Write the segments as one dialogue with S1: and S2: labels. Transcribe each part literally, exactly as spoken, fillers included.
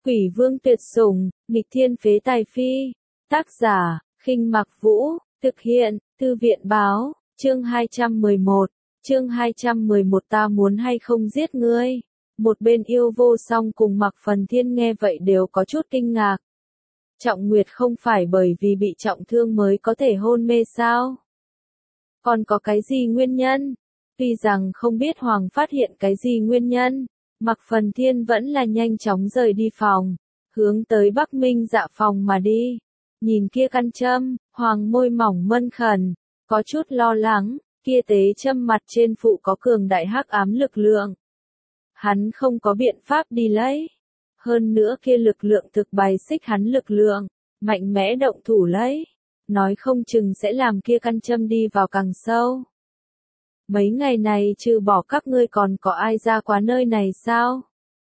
S1: Quỷ vương tuyệt sủng, nghịch thiên phế tài phi. Tác giả, Khinh Mặc Vũ, thực hiện, Thư viện báo, chương hai trăm mười một, chương hai trăm mười một ta muốn hay không giết ngươi. Một bên Yêu Vô Song cùng Mạc Phần Thiên nghe vậy đều có chút kinh ngạc. Trọng Nguyệt không phải bởi vì bị trọng thương mới có thể hôn mê sao? Còn có cái gì nguyên nhân? Tuy rằng không biết Hoàng phát hiện cái gì nguyên nhân, Mạc Phần Thiên vẫn là nhanh chóng rời đi phòng, hướng tới Bắc Minh Dạ phòng mà đi. Nhìn kia căn châm, Hoàng môi mỏng mân khẩn, có chút lo lắng, kia tế châm mặt trên phụ có cường đại hắc ám lực lượng. Hắn không có biện pháp đi lấy. Hơn nữa kia lực lượng thực bài xích hắn lực lượng, mạnh mẽ động thủ lấy. Nói không chừng sẽ làm kia căn châm đi vào càng sâu. Mấy ngày này trừ bỏ các ngươi còn có ai ra quá nơi này sao?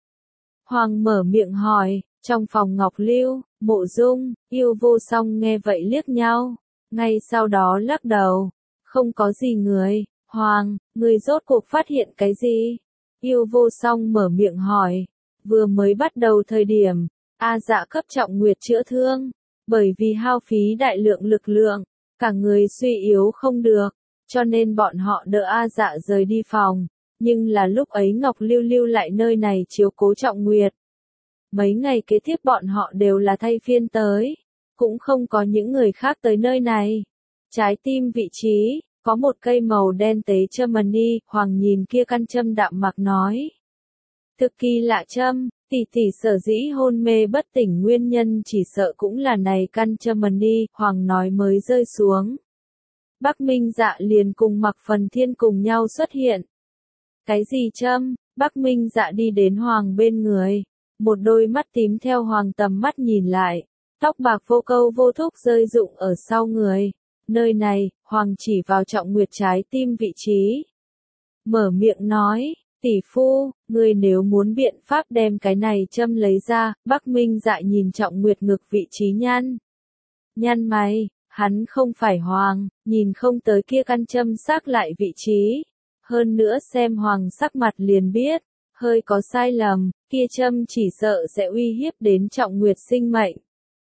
S1: Hoàng mở miệng hỏi, trong phòng Ngọc Lưu, Mộ Dung, Yêu Vô Song nghe vậy liếc nhau, ngay sau đó lắc đầu, không có gì người. Hoàng, người rốt cuộc phát hiện cái gì? Yêu Vô Song mở miệng hỏi, vừa mới bắt đầu thời điểm, A Dạ cấp Trọng Nguyệt chữa thương, bởi vì hao phí đại lượng lực lượng, cả người suy yếu không được, cho nên bọn họ đỡ A Dạ rời đi phòng, nhưng là lúc ấy Ngọc Lưu lưu lại nơi này chiếu cố Trọng Nguyệt. Mấy ngày kế tiếp bọn họ đều là thay phiên tới, cũng không có những người khác tới nơi này. Trái tim vị trí, có một cây màu đen tế châm mani, Hoàng nhìn kia căn châm đạm mạc nói. Thực kỳ lạ châm, tỷ tỷ sở dĩ hôn mê bất tỉnh nguyên nhân chỉ sợ cũng là này căn châm mani, Hoàng nói mới rơi xuống. Bắc Minh Dạ liền cùng Mạc Phần Thiên cùng nhau xuất hiện. Cái gì châm? Bắc Minh Dạ đi đến Hoàng bên người, một đôi mắt tím theo Hoàng tầm mắt nhìn lại, tóc bạc vô câu vô thúc rơi rụng ở sau người. Nơi này, Hoàng chỉ vào Trọng Nguyệt trái tim vị trí. Mở miệng nói, tỷ phu, ngươi nếu muốn biện pháp đem cái này châm lấy ra. Bắc Minh Dạ nhìn Trọng Nguyệt ngực vị trí nhăn. Nhăn mày, hắn không phải Hoàng, nhìn không tới kia căn châm xác lại vị trí. Hơn nữa xem Hoàng sắc mặt liền biết, hơi có sai lầm, kia châm chỉ sợ sẽ uy hiếp đến Trọng Nguyệt sinh mệnh.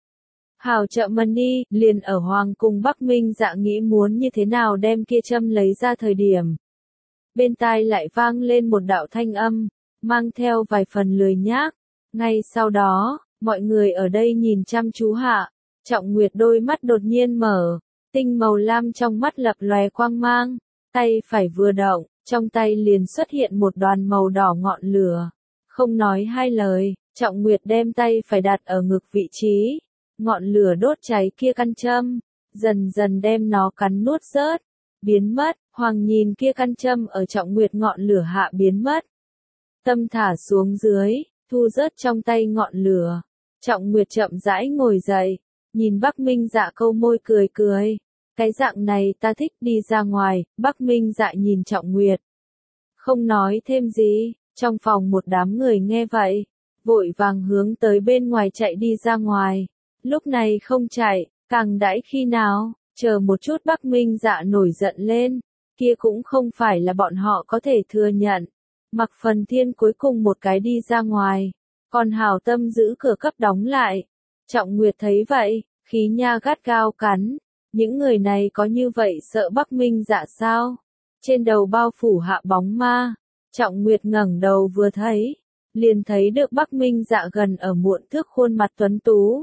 S1: Hào trợ mani, liền ở Hoàng cùng Bắc Minh Dạ nghĩ muốn như thế nào đem kia châm lấy ra thời điểm. Bên tai lại vang lên một đạo thanh âm, mang theo vài phần lười nhác. Ngay sau đó, mọi người ở đây nhìn chăm chú hạ, Trọng Nguyệt đôi mắt đột nhiên mở, tinh màu lam trong mắt lập lòe quang mang, tay phải vừa động, trong tay liền xuất hiện một đoàn màu đỏ ngọn lửa. Không nói hai lời, Trọng Nguyệt đem tay phải đặt ở ngực vị trí. Ngọn lửa đốt cháy kia căn châm, dần dần đem nó cắn nuốt rớt, biến mất. Hoàng nhìn kia căn châm ở Trọng Nguyệt ngọn lửa hạ biến mất. Tâm thả xuống dưới, thu rớt trong tay ngọn lửa. Trọng Nguyệt chậm rãi ngồi dậy, nhìn Bắc Minh Dạ câu môi cười cười. Cái dạng này ta thích, đi ra ngoài. Bắc Minh Dạ nhìn Trọng Nguyệt, không nói thêm gì. Trong phòng một đám người nghe vậy, vội vàng hướng tới bên ngoài chạy đi ra ngoài. Lúc này không chạy, càng đãi khi nào, chờ một chút. Bắc Minh Dạ nổi giận lên, kia cũng không phải là bọn họ có thể thừa nhận. Mạc Phần Thiên cuối cùng một cái đi ra ngoài, còn hảo tâm giữ cửa cấp đóng lại. Trọng Nguyệt thấy vậy, khí nha gắt gao cắn, những người này có như vậy sợ Bắc Minh Dạ sao? Trên đầu bao phủ hạ bóng ma, Trọng Nguyệt ngẩng đầu vừa thấy, liền thấy được Bắc Minh Dạ gần ở muộn thước khuôn mặt tuấn tú.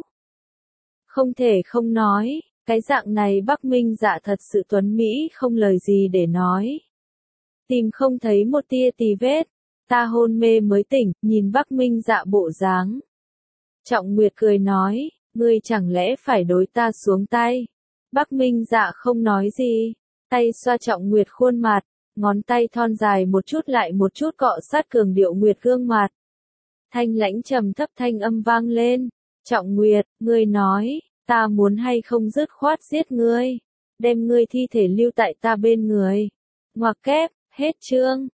S1: Không thể không nói, cái dạng này Bắc Minh Dạ thật sự tuấn mỹ không lời gì để nói. Tìm không thấy một tia tì vết, ta hôn mê mới tỉnh, nhìn Bắc Minh Dạ bộ dáng. Trọng Nguyệt cười nói, ngươi chẳng lẽ phải đối ta xuống tay? Bắc Minh Dạ không nói gì, tay xoa Trọng Nguyệt khuôn mặt, ngón tay thon dài một chút lại một chút cọ sát cường điệu Nguyệt gương mặt. Thanh lãnh trầm thấp thanh âm vang lên, Trọng Nguyệt, ngươi nói, ta muốn hay không dứt khoát giết ngươi, đem ngươi thi thể lưu tại ta bên người. Ngoặc kép, hết chương.